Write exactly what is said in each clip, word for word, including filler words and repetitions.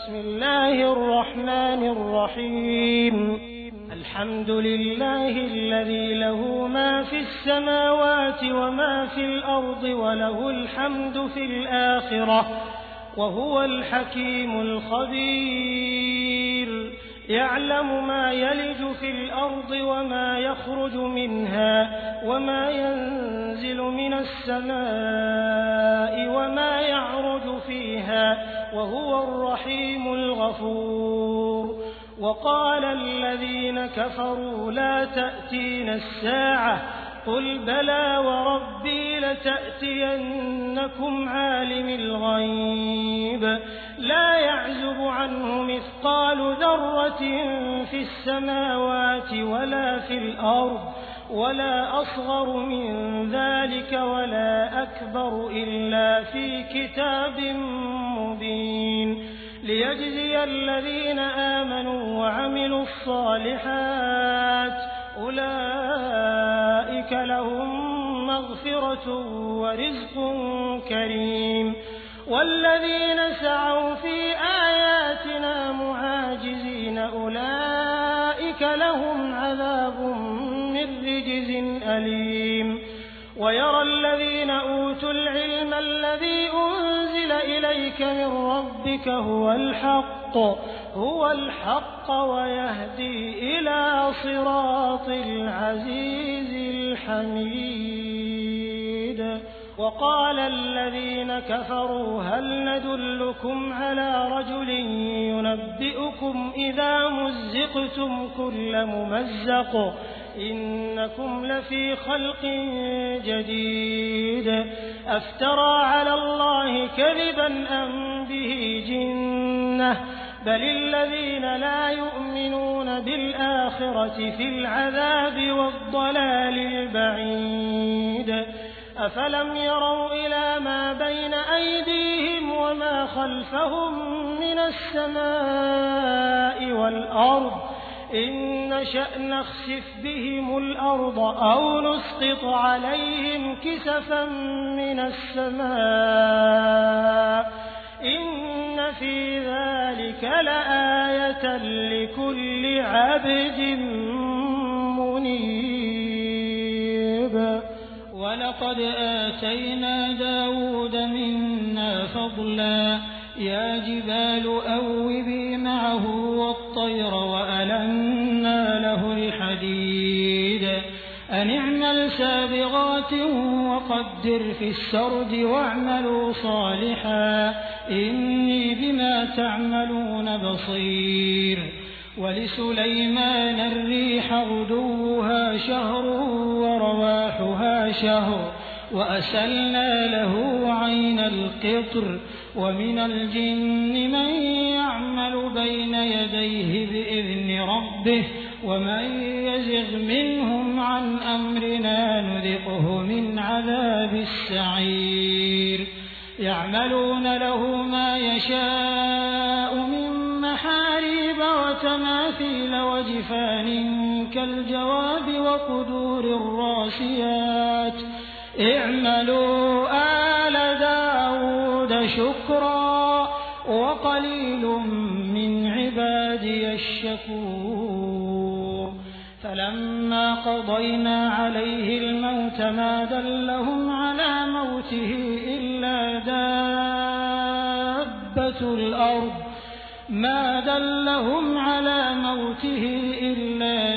بسم الله الرحمن الرحيم الحمد لله الذي له ما في السماوات وما في الأرض وله الحمد في الآخرة وهو الحكيم الخبير يعلم ما يلج في الأرض وما يخرج منها وما ينزل من السماء وما يعرج فيها وهو الرحيم الغفور وقال الذين كفروا لا تأتينا الساعة قل بلى وربي لتأتينكم عالم الغيب لا يعزب عنه مثقال ذرة في السماوات ولا في الأرض ولا أصغر من ذلك ولا أكبر إلا في كتاب مبين ليجزي الذين آمنوا وعملوا الصالحات أولئك لهم مغفرة ورزق كريم والذين سعوا في آياتنا معاجزين أولئك لهم عذاب من رجز أليم ويرى الذين أوتوا العلم الذي أنزل إليك من ربك هو الحق هو الحق ويهدي إلى صراط العزيز الحميد وقال الذين كفروا هل ندلكم على رجل ينبئكم إذا مزقتم كل ممزق إنكم لفي خلق جديد أفترى على الله كذبا أم به جنة بل الذين لا يؤمنون بالآخرة في العذاب والضلال البعيد أفلم يروا إلى ما بين أيديهم وما خلفهم من السماء والأرض إن نشأ نخسف بهم الأرض أو نسقط عليهم كسفا من السماء إن في ذلك لآية لكل عبد منيب ولقد آتينا داود منا فضلا يا جبال أوبي معه والطير وألنا له الحديد أن اعمل سابغات وقدر في السرد واعملوا صالحا إني بما تعملون بصير ولسليمان الريح غدوها شهر ورواحها شهر وأسلنا له عين القطر ومن الجن من يعمل بين يديه بإذن ربه ومن يزغ منهم عن أمرنا نذقه من عذاب السعير يعملون له ما يشاء من محاريب وتماثيل وجفان كالجواب وقدور الراسيات اعملوا آل داود شكرا وقليل من عبادي الشكور فلما قضينا عليه الموت ما دلهم على موته إلا دابة الأرض ما دلهم على موته إلا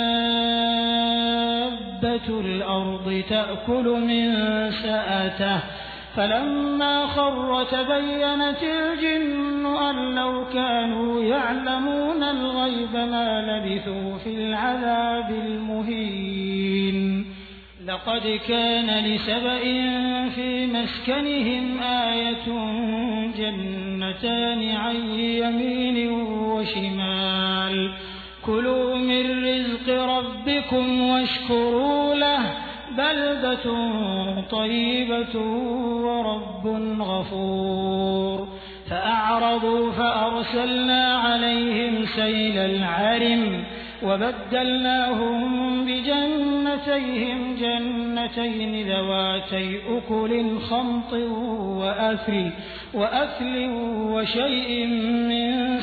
دابة الأرض تأكل من سأته فلما خر تبينت الجن أن لو كانوا يعلمون الغيب ما لبثوا في العذاب المهين لقد كان لسبإ في مسكنهم آية جنتان عن يمين وشمال كلوا من رزق ربكم واشكروا له بلدة طيبة ورب غفور فأعرضوا فأرسلنا عليهم سيل العرم وبدلناهم بجنتيهم جنتين ذواتي أكل خمط وأثل, وأثل وشيء من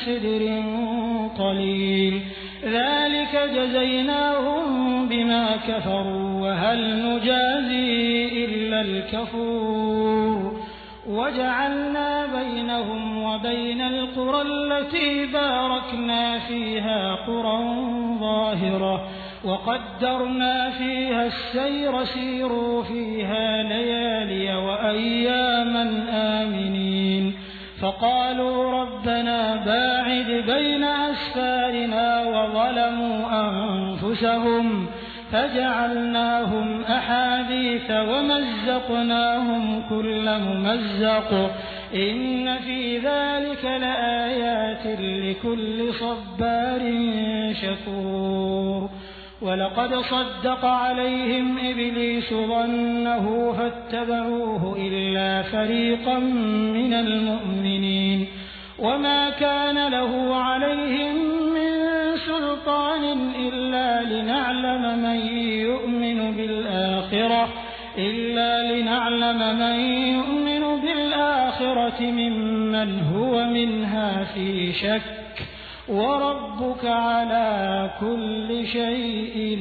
سدر قليل ذلك جزيناهم بما كفروا وهل نجازي إلا الكفور وجعلنا بينهم وبين القرى التي باركنا فيها قرى ظاهرة وقدرنا فيها السير سيروا فيها ليالي وأياما آمنين فقالوا ربنا باعد بين أسفارنا وظلموا أنفسهم فجعلناهم أحاديث ومزقناهم كل ممزق إن في ذلك لآيات لكل صبار شكور ولقد صدق عليهم إبليس ظنه فاتبعوه إلا فريقا من المؤمنين وما كان له عليهم من سلطان إلا لنعلم من يؤمن بالآخرة إلا لنعلم من يؤمن بالآخرة ممن هو منها في شك وربك على كل شيء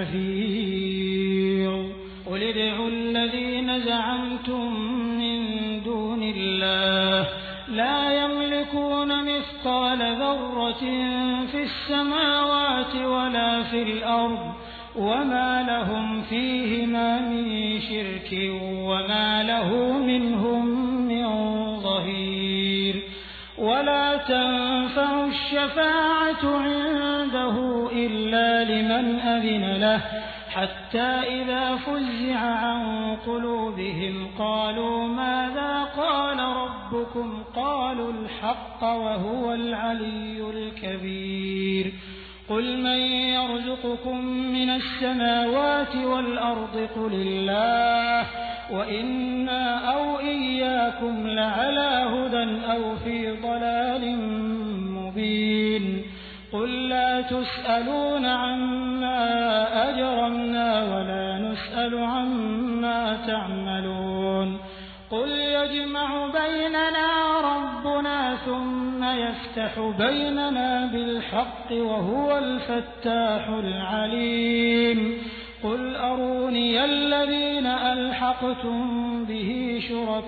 حفيظ قل ادعوا الذين زعمتم من دون الله لا يملكون مثقال ذرة في السماوات ولا في الأرض وما لهم فيهما من شرك وما له منهم من ظهير ولا تنفع الشفاعة عنده إلا لمن أذن له حتى إذا فزع عن قلوبهم قالوا ماذا قال ربكم قالوا الحق وهو العلي الكبير قل من يرزقكم من السماوات والأرض قل الله وإنا أو إياكم لعلى هدى أو في ضلال مبين قل لا تسألون عما أجرمنا ولا نسأل عما تعملون قل يجمع بيننا ربنا ثم يفتح بيننا بالحق وهو الفتاح العليم قل أروني الذين ألحقتم به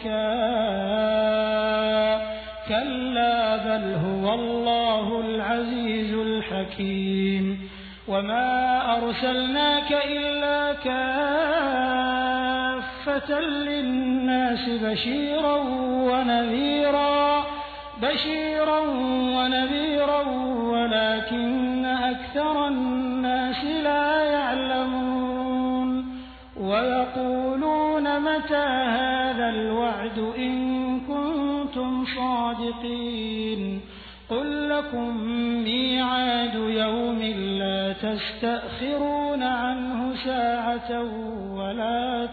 شركاء كلا بل هو الله العزيز الحكيم وما أرسلناك إلا كافة للناس بشيرا ونذيرا بشيرا ونذيرا ولكن أكثر الناس لا يعلمون ويقولون متى هذا الوعد إن كنتم صادقين قل لكم ميعاد يوم لا تستأخرون عنه ساعة ولا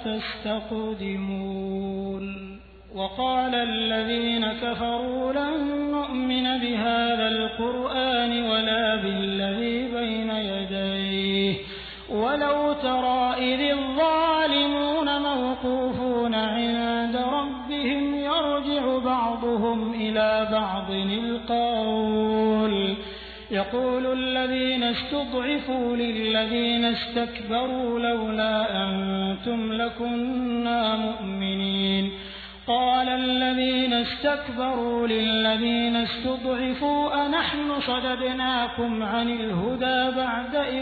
تستقدمون وقال الذين كفروا لن نؤمن بهذا القرآن ولا بالذي بين يديه ولو ترى إذ الظالمون موقوفون عند ربهم يرجع بعضهم إلى بعض القول يقول الذين استضعفوا للذين استكبروا لولا أنتم لكنا مؤمنين قال الذين استكبروا للذين استضعفوا أنحن صددناكم عن الهدى بعد إذ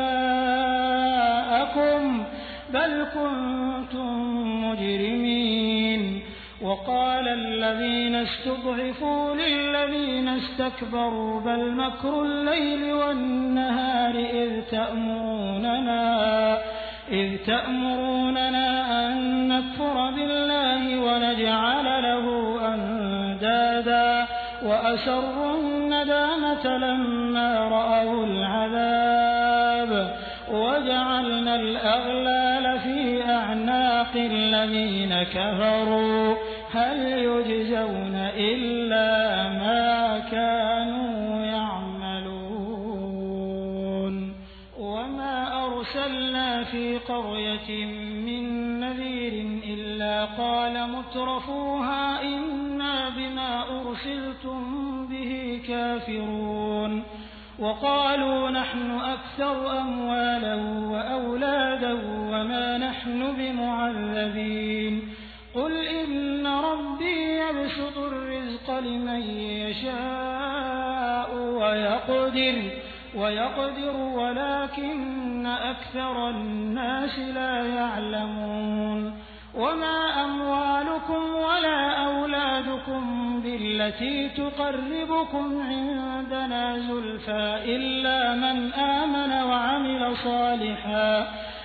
جاءكم بل كنتم مجرمين وقال الذين استضعفوا للذين استكبروا بل مكر الليل والنهار إذ تأمروننا إذ تأمروننا أن نكفر بالله ونجعل له أندادا وأسروا الندامة لما رأوا العذاب وجعلنا الأغلال في أعناق الذين كفروا هل يجزون إلا ما كانوا يعملون وما أرسلنا في قرية من نذير إلا قال مترفوها إنا إنا بما أرسلتم به كافرون وقالوا نحن أكثر أموالا وأولادا وما نحن بمعذبين قل إن ربي يبسط الرزق لمن يشاء ويقدر ويقدر ولكن أكثر الناس لا يعلمون وما أموالكم ولا أولادكم بالتي تقربكم عندنا زلفى إلا من آمن وعمل صالحا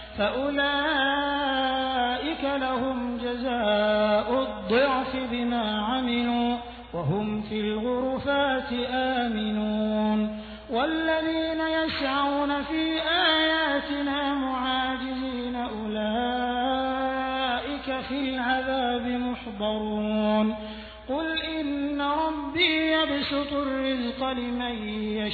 فأولئك لهم جزاء الضعف بما عملوا وهم في الغرفات آمنون والذين يسعون في آياتنا معاجزين أولئك في العذاب محضرون قل إن ربي يبسط الرزق لمن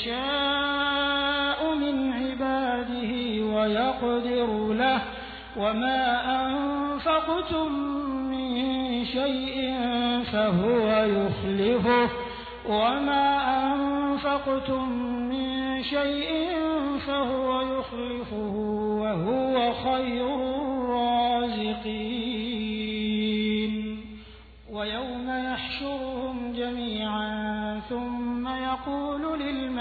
يشاء من عباده ويقدر له وما أنفقتم من شيء فهو يخلفه وما أنفقتم من شيء فهو يخلفه وهو خير الرازقين ويوم يحشرهم جميعا ثم يقول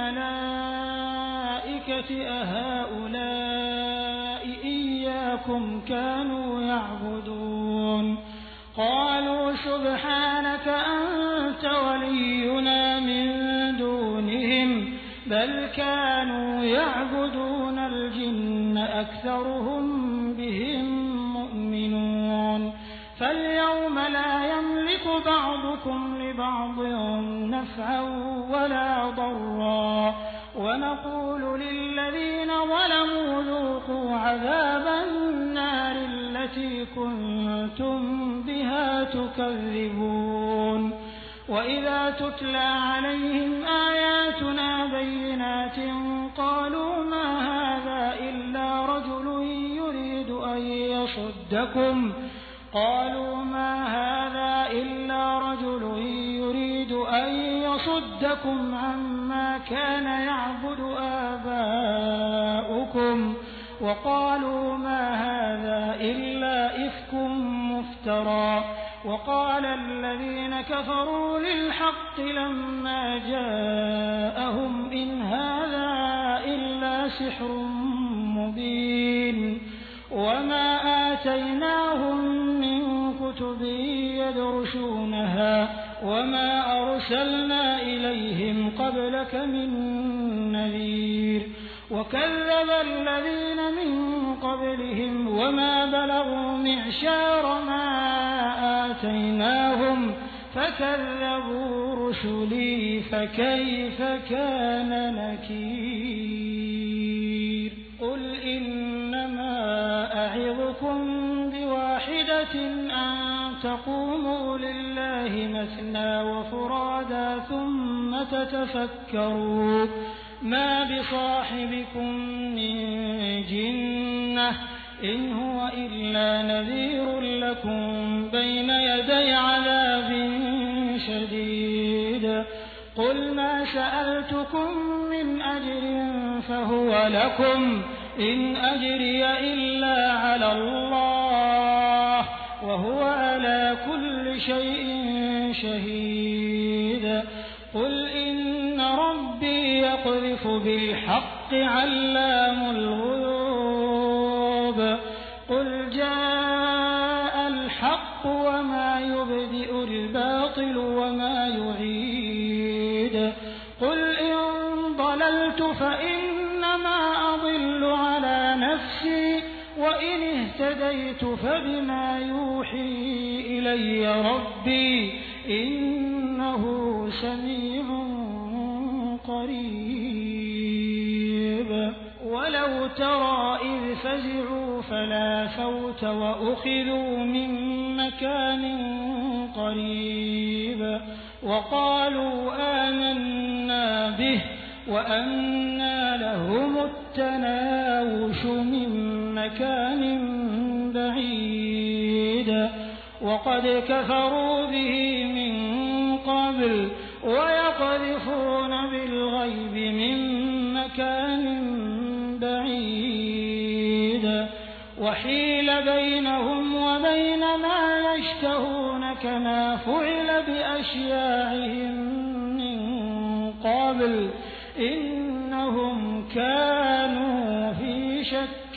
للملائكة أهؤلاء إياكم كانوا يعبدون قالوا سبحانك أنت ولينا من دونهم بل كانوا يعبدون الجن أكثرهم بهم مؤمنون فاليوم لا يملك بعضكم لبعض نفعا ولا ضرا ونقول للذين ظلموا ذوقوا عذاب النار التي كنتم بها تكذبون وإذا تتلى عليهم آياتنا بينات قالوا ما هذا إلا رجل يريد أن يصدكم قالوا ما هذا إلا رجل يريد أن يصدكم عما كان يعبد آباؤكم وقالوا ما هذا إلا إفك مفترى وقال الذين كفروا للحق لما جاءهم إن هذا إلا سحر مبين وما آتيناهم من كتب يدرسونها وما أرسلنا إليهم قبلك من نذير وكذب الذين من قبلهم وما بلغوا معشار ما آتيناهم فكذبوا رسلي فكيف كان نكير قل إنما أعظكم بواحدة أن تقوموا لله مثنى وفرادا ثم تتفكروا ما بصاحبكم من جنة إن هو إلا نذير لكم بين يدي عذاب شديد قل ما سألتكم من أجر فهو لكم إن أجري إلا على الله وهو على كل شيء شهيد قل إن ربي يقذف بالحق علام الغيوب قل جاء الحق وما يبدئ الباطل وما يعيد قل إن ضللت فإنما أضل على نفسي وإن اهتديت فبما يوحي إلي ربي إنه سميع قريب ولو ترى إذ فزعوا فلا فوت وأخذوا من مكان قريب وقالوا آمنا به وأنى لهم التناوش من مكان بعيد وقد كفروا به من قبل ويقذفون بالغيب من مكان بعيد وحيل بينهم وبين ما يشتهون كما فعل بأشياعهم من قبل إنهم كانوا في شك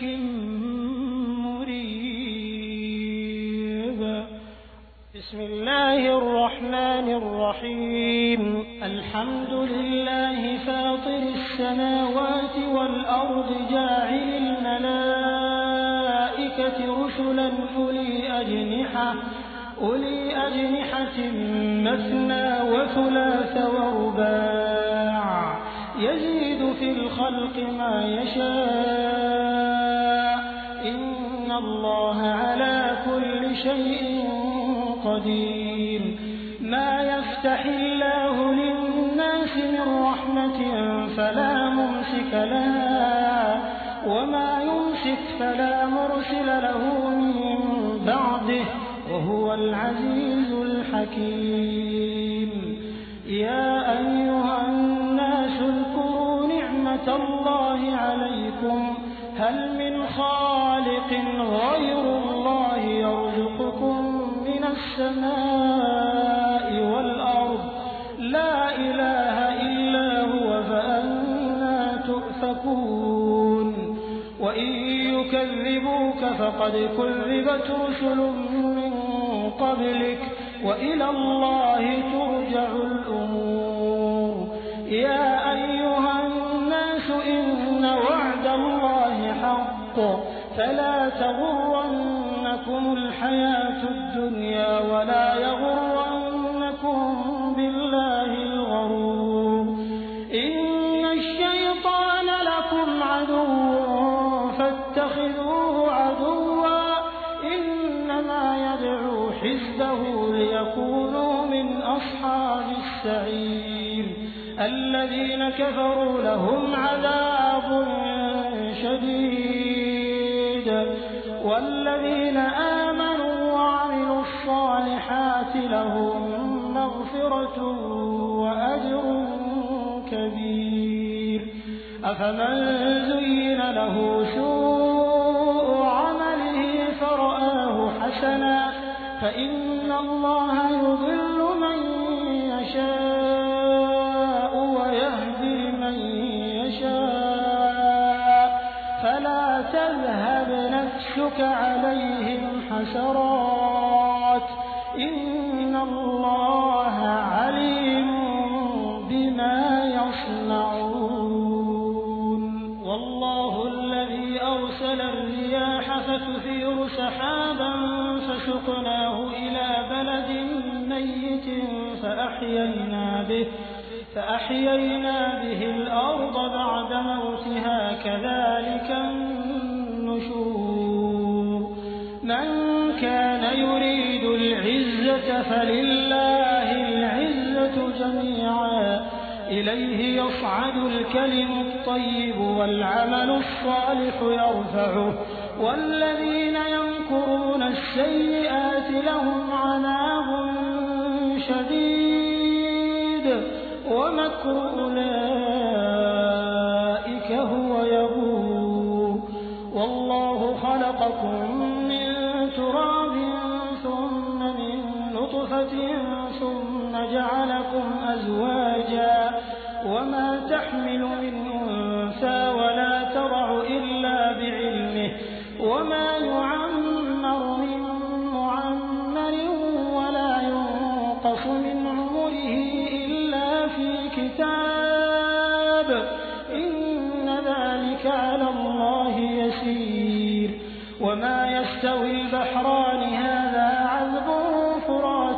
مريب. بسم الله الرحمن الرحيم. الحمد لله فاطر السماوات والأرض جاعل الملائكة رسلا أولي أجنحة أولي أجنحة مثنى وثلاث ورباع يزيد في الخلق ما يشاء إن الله على كل شيء قدير. ما يفتح الله للناس من رحمة فلا ممسك لها وما يمسك فلا مرسل له من بعده وهو العزيز الحكيم. يا أيها الناس اذكروا نعمة الله عليكم هل من خالق غير الله يرزقكم من السماء والأرض لا إله إلا هو فأنى تؤفكون. وإن يكذبوك فقد كذبت رسل من قبلك وإلى الله ترجع الأمور. يا أيها الناس إن وعد الله حق فلا تغرنكم الحياة الدنيا ولا يغرنكم بالله الغرور. إن الشيطان لكم عدو فاتخذوه عدوا إنما يدعو حزبه ليكونوا من أصحاب السعير. الذين كفروا لهم عذاب شديد والذين آمنوا وعملوا الصالحات لهم مغفرة وأجر كبير. أفمن زين له سوء عمله فرآه حسنا فإن الله يضل من يشاء ويهدي من يشاء فلا تذهب نفسك عليهم حسرات إن الله عليم بما يصنعون. والله الذي أرسل الرياح فتثير سحابا فسقناه إلى بلد ميت فأحيينا به فأحيينا به الأرض بعد موتها كذلك النشور. من كان يريد العزة فلله العزة جميعا إليه يصعد الكلم الطيب والعمل الصالح يرفعه والذين يمكرون السيئات لهم عذاب شديد ومكر أولئك هو يبور. والله خلقكم من تراب ثم من نطفة ثم جعلكم أزواجا وما تحمل من أنثى ولا تضع إلا بعلمه وما يعمر من معمر ولا ينقص من عمره إلا في كتاب إن ذلك على الله يسير. وما يستوي البحران هذا عذب فرات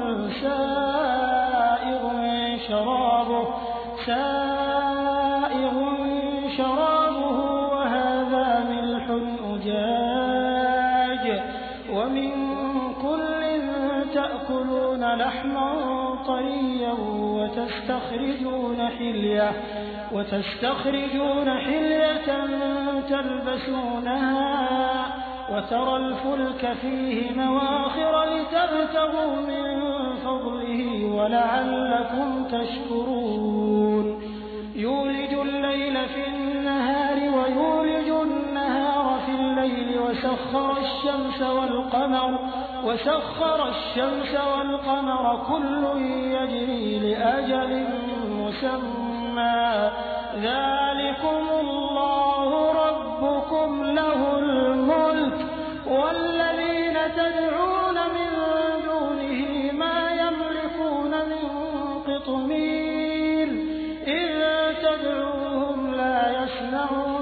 سائغ شرابه سائغ شرابه وهذا ملح أجاج ومن كل تأكلون لحما طريا وتستخرجون حلية وتستخرجون حلية تلبسونها وترى الفلك فيه مواخر لتبتغوا من فضله ولعلكم تشكرون يولج الليل في النهار ويولج النهار في الليل وسخر الشمس والقمر وسخر الشمس والقمر كل يجري لأجل مسمى ذلكم الله ربكم له الملك والذين تدعون من دونه ما يملكون من قطمير إن تدعوهم لا يسمعوا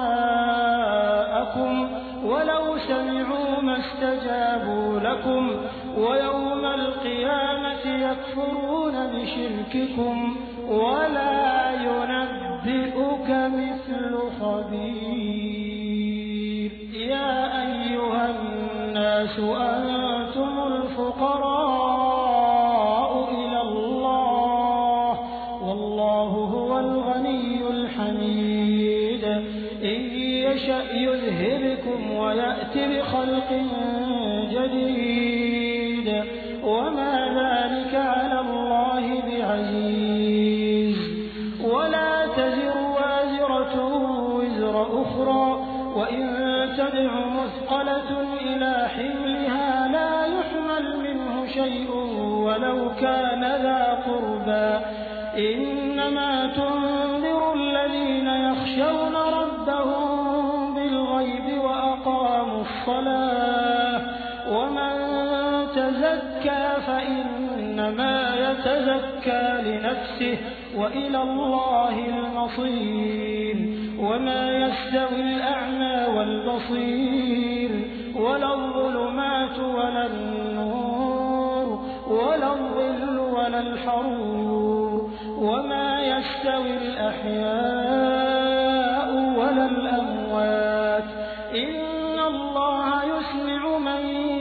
دعاءكم ولو سمعوا ما استجابوا لكم ويوم القيامة يكفرون بشرككم ولا ينبئك مثل خبير يا أيها الناس أنتم الفقراء إلى الله والله هو الغني الحميد إن يشأ يذهبكم ويأتي بخلق جديد وما ذلك على الله بعزيز ولا تزر وازرة وزر أخرى وإن تدع مثقلة إلى حملها لا يحمل منه شيء ولو كان ذا قربى إنما تنذر الذين يخشون ربهم بالغيب وأقاموا الصلاة ومن تزكى فإنما يتزكى لنفسه وإلى الله المصير وما يستوي الأعمى والبصير ولا الظلمات ولا النور ولا الظل ولا الحرور وما يستوي الأحياء ولا الأموات إن الله يسمع من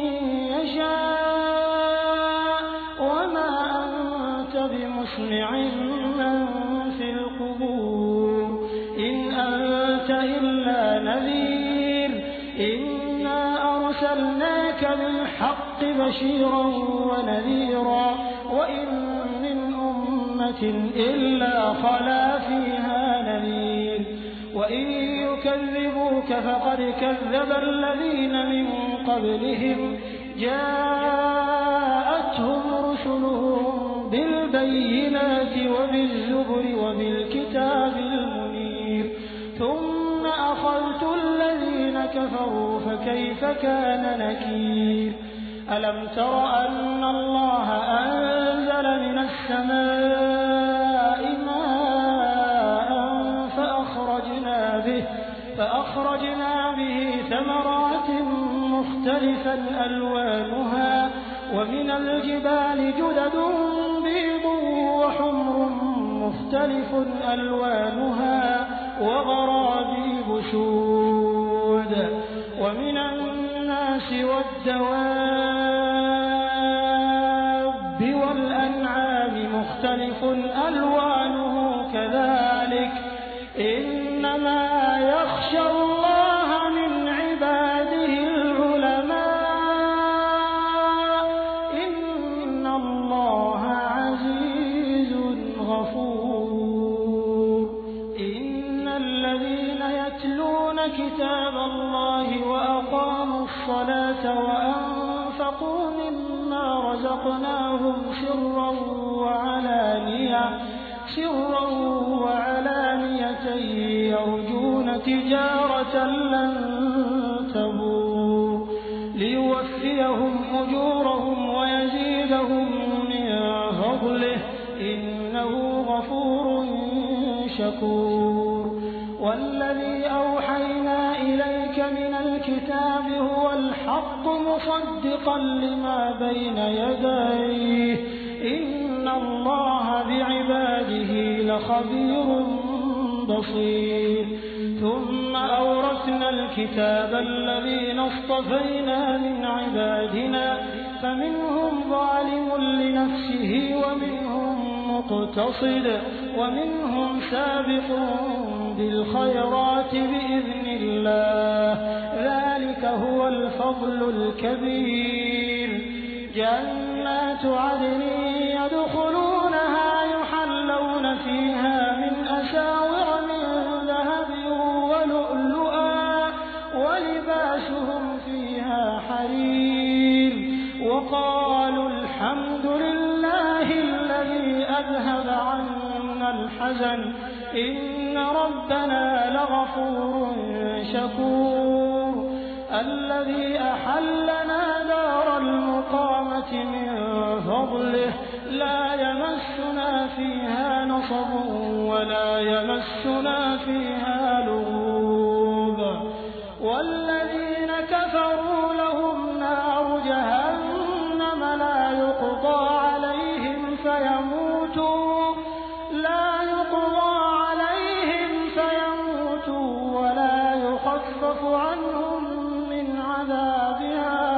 يشاء وما أنت بمسمع من في القبور إن أنت إلا نذير إنا أرسلناك بالحق بشيرا ونذيرا وإن من أمة إلا خلا فيها نذير وإن يكذبوك فقد كذب الذين من قبلهم جاءتهم رسلهم بالبينات وبالزبر وبالكتاب المنير ثم أخذت الذين كفروا فكيف كان نكير ألم تر أن الله أنزل من السماء ماء فأخرجنا به فأخرجنا به ثمرات مختلفا ألوانها ومن الجبال جدد بيض وحمر مختلف ألوانها وغرابيب سود ومن الناس والدواب والأنعام مختلف ألوانه كذلك إنما يخشى الله من عباده العلماء إن الله عزيز غفور إن الذين يتلون كتاب الله وأقاموا الصلاة وأنفقوا مما رزقناهم سرا وعلانية سرا وعلانية يرجون تجارة لن تبور ليوفيهم أجورهم ويزيدهم من فضله إنه غفور شكور والذي أوحينا إليك من الكتاب هو الحق مصدقا لما بين يديه إن الله بعباده لخبير بصير ثم أورثنا الكتاب الذين اصطفينا من عبادنا فمنهم ظالم لنفسه ومنهم مقتصد ومنهم سابق بالخيرات بإذن الله ذلك هو الفضل الكبير جنات عدن يدخلونها يحلون فيها من أساور من ذهب ولؤلؤا ولباسهم فيها حرير وقالوا الحمد لله الذي أذهب عنا الحزن إن ربنا لغفور شكور الذي أحلنا دار المقامة من فضله لا يمسنا فيها نصب ولا يمسنا فيها لغوب والذين كفروا لهم نار جهنم لا يقضى عليهم فيموتوا لا يقضى عليهم فيموتوا ولا يخفف عنهم من عذابها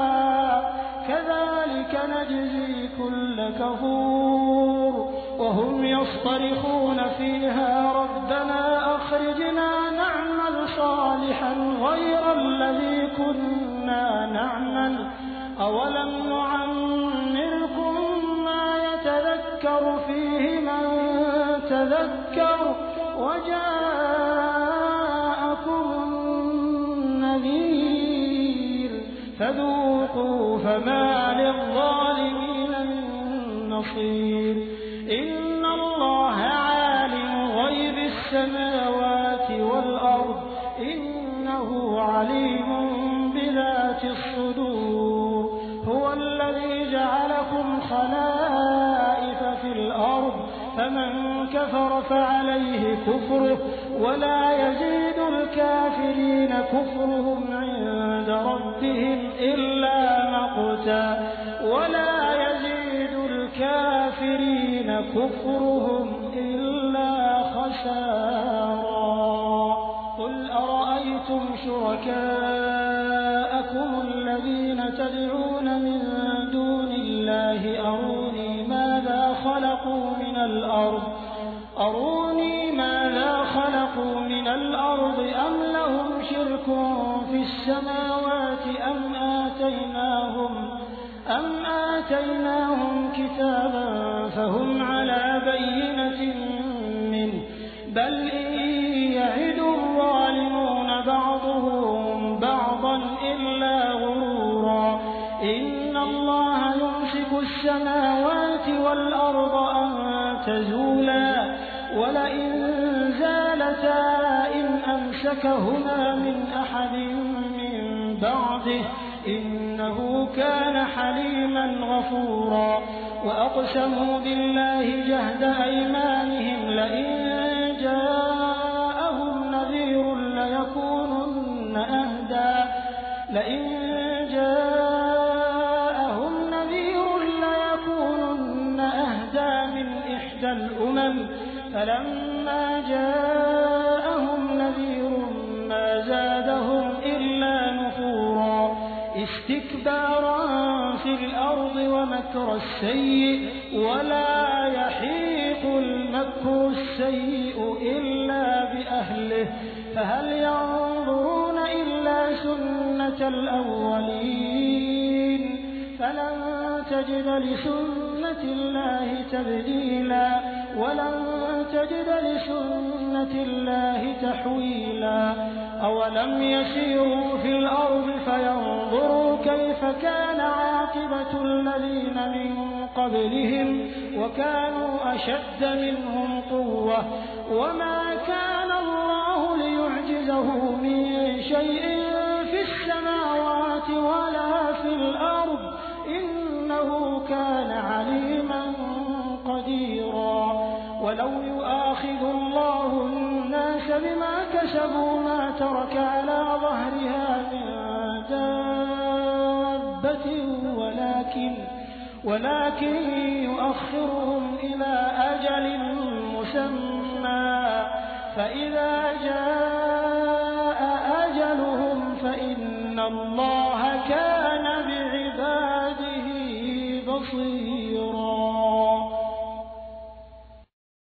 كذلك نجزي كل كفور وهم يصطرخون فيها ربنا أخرجنا نعمل صالحا غير الذي كنا نعمل أولم نعمركم ما يتذكر فيه من تذكر وجاءكم النذير فذوقوا فما للظالمين من نصير إن الله عالم غيب السماوات والأرض إنه عليم بذات الصدور هو الذي جعلكم خلائف في الأرض فمن كفر فعليه كفره ولا يزيد الكافرين كفرهم عند ربهم إلا مقتا ولا يزيد الكافرين كفرهم إلا خسارا قل أرأيتم شركاءكم الذين تدعون من دون الله أروني ماذا خلقوا من الأرض أروني ماذا خلقوا من الأرض أم لهم شرك في السماوات أم آتيناهم أم آتيناهم كتابا فهم على بينة منه بل إن يعد الظالمون بعضهم بعضا إلا غرورا إن الله يمسك السماوات والأرض أن تزولا ولئن زالتا إن أمسكهما من أحد من بعده إنه كان حليما غفورا وأقسموا بالله جهد أيمانهم لئن جاءهم نذير ليكونن أهدى لئن جاءهم نذير ليكونن أهدى من إحدى الأمم فلما جاءهم نذير ما زادهم إلا نفورا استكبارا في الأرض ومكر السيء ولا يحيق المكر السيء إلا بأهله فهل ينظرون إلا سنة الأولين فلن تجد لسنة الله تبديلا ولن تجد لسنة الله تحويلا أولم يسيروا في الأرض فينظروا كيف كان عاقبة الذين من قبلهم وكانوا أشد منهم قوة وما كان الله ليعجزه من شيء في السماوات ولا في الأرض إنه كان عليما قديرا ولو يؤاخذ الله الناس بما كسبوا ما ترك على ظهرها من دابة ولكن ولكن يؤخرهم إلى أجل مسمى فإذا جاء أجلهم فإن الله كان